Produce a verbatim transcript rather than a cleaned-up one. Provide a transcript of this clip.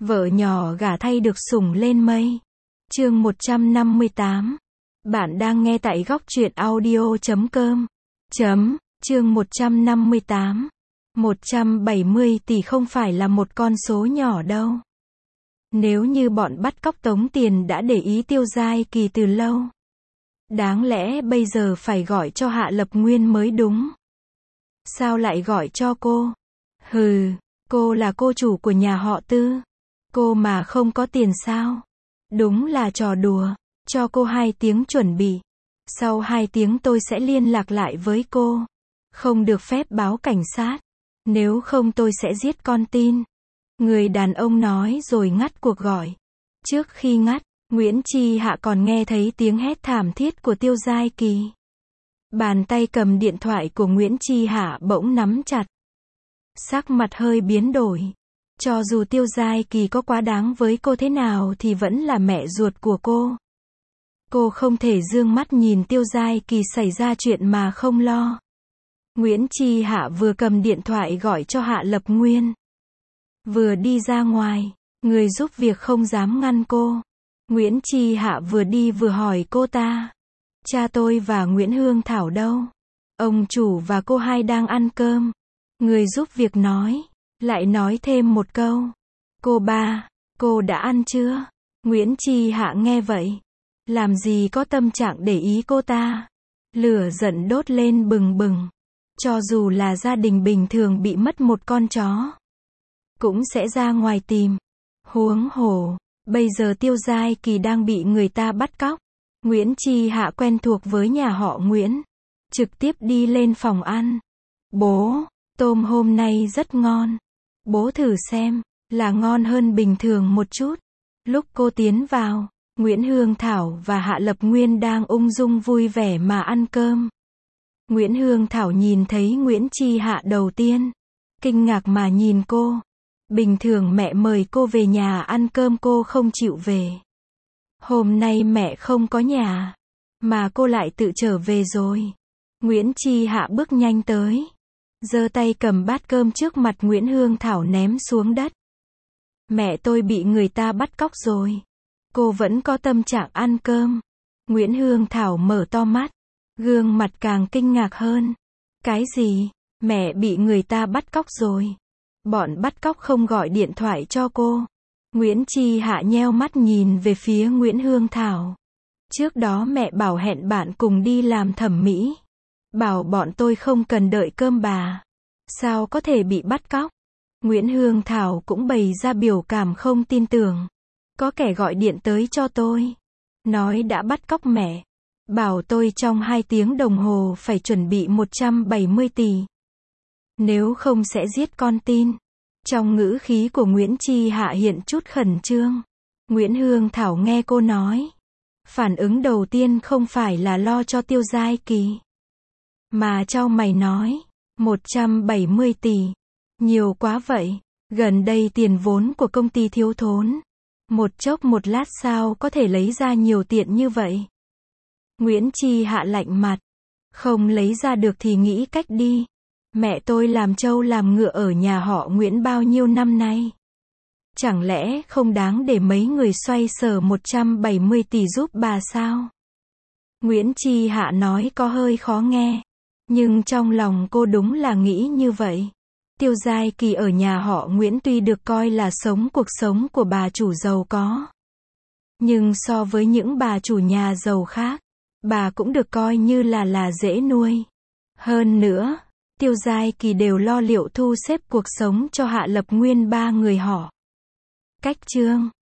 Vợ nhỏ gả thay được sủng lên mây. Chương một trăm năm mươi tám. Bạn đang nghe tại góc truyện audio chấm com. Chấm, chương một trăm năm mươi tám. một trăm bảy mươi tỷ không phải là một con số nhỏ đâu. Nếu như bọn bắt cóc tống tiền đã để ý Tiêu Giai Kỳ từ lâu, đáng lẽ bây giờ phải gọi cho Hạ Lập Nguyên mới đúng. Sao lại gọi cho cô? Hừ, cô là cô chủ của nhà họ Tư. Cô mà không có tiền sao? Đúng là trò đùa. Cho cô hai tiếng chuẩn bị. Sau hai tiếng tôi sẽ liên lạc lại với cô. Không được phép báo cảnh sát. Nếu không tôi sẽ giết con tin. Người đàn ông nói rồi ngắt cuộc gọi. Trước khi ngắt, Nguyễn Chi Hạ còn nghe thấy tiếng hét thảm thiết của Tiêu Giai Kỳ. Bàn tay cầm điện thoại của Nguyễn Chi Hạ bỗng nắm chặt. Sắc mặt hơi biến đổi. Cho dù Tiêu Giai Kỳ có quá đáng với cô thế nào thì vẫn là mẹ ruột của cô. Cô không thể dương mắt nhìn Tiêu Giai Kỳ xảy ra chuyện mà không lo. Nguyễn Chi Hạ vừa cầm điện thoại gọi cho Hạ Lập Nguyên. Vừa đi ra ngoài, người giúp việc không dám ngăn cô. Nguyễn Chi Hạ vừa đi vừa hỏi cô ta. Cha tôi và Nguyễn Hương Thảo đâu? Ông chủ và cô hai đang ăn cơm. Người giúp việc nói. Lại nói thêm một câu. Cô ba, cô đã ăn chưa? Nguyễn Chi Hạ nghe vậy. Làm gì có tâm trạng để ý cô ta. Lửa giận đốt lên bừng bừng. Cho dù là gia đình bình thường bị mất một con chó, cũng sẽ ra ngoài tìm. Huống hồ, bây giờ Tiêu Giai Kỳ đang bị người ta bắt cóc. Nguyễn Chi Hạ quen thuộc với nhà họ Nguyễn. Trực tiếp đi lên phòng ăn. Bố, tôm hôm nay rất ngon. Bố thử xem, là ngon hơn bình thường một chút. Lúc cô tiến vào, Nguyễn Hương Thảo và Hạ Lập Nguyên đang ung dung vui vẻ mà ăn cơm. Nguyễn Hương Thảo nhìn thấy Nguyễn Chi Hạ đầu tiên. Kinh ngạc mà nhìn cô. Bình thường mẹ mời cô về nhà ăn cơm cô không chịu về. Hôm nay mẹ không có nhà, mà cô lại tự trở về rồi. Nguyễn Chi Hạ bước nhanh tới. Giơ tay cầm bát cơm trước mặt Nguyễn Hương Thảo ném xuống đất. Mẹ tôi bị người ta bắt cóc rồi. Cô vẫn có tâm trạng ăn cơm. Nguyễn Hương Thảo mở to mắt. Gương mặt càng kinh ngạc hơn. Cái gì? Mẹ bị người ta bắt cóc rồi. Bọn bắt cóc không gọi điện thoại cho cô. Nguyễn Chi Hạ nheo mắt nhìn về phía Nguyễn Hương Thảo. Trước đó mẹ bảo hẹn bạn cùng đi làm thẩm mỹ. Bảo bọn tôi không cần đợi cơm bà. Sao có thể bị bắt cóc? Nguyễn Hương Thảo cũng bày ra biểu cảm không tin tưởng. Có kẻ gọi điện tới cho tôi. Nói đã bắt cóc mẹ. Bảo tôi trong hai tiếng đồng hồ phải chuẩn bị một trăm bảy mươi tỷ. Nếu không sẽ giết con tin. Trong ngữ khí của Nguyễn Chi Hạ hiện chút khẩn trương. Nguyễn Hương Thảo nghe cô nói. Phản ứng đầu tiên không phải là lo cho Tiêu Giai Kỳ. Mà chau mày nói. một trăm bảy mươi tỷ. Nhiều quá vậy. Gần đây tiền vốn của công ty thiếu thốn. Một chốc một lát sao có thể lấy ra nhiều tiền như vậy? Nguyễn Chi Hạ lạnh mặt. Không lấy ra được thì nghĩ cách đi. Mẹ tôi làm trâu làm ngựa ở nhà họ Nguyễn bao nhiêu năm nay. Chẳng lẽ không đáng để mấy người xoay sở một trăm bảy mươi tỷ giúp bà sao? Nguyễn Chi Hạ nói có hơi khó nghe. Nhưng trong lòng cô đúng là nghĩ như vậy. Tiêu Giai Kỳ ở nhà họ Nguyễn tuy được coi là sống cuộc sống của bà chủ giàu có. Nhưng so với những bà chủ nhà giàu khác, bà cũng được coi như là là dễ nuôi. Hơn nữa, Tiêu Giai Kỳ đều lo liệu thu xếp cuộc sống cho Hạ Lập Nguyên ba người họ. Cách chương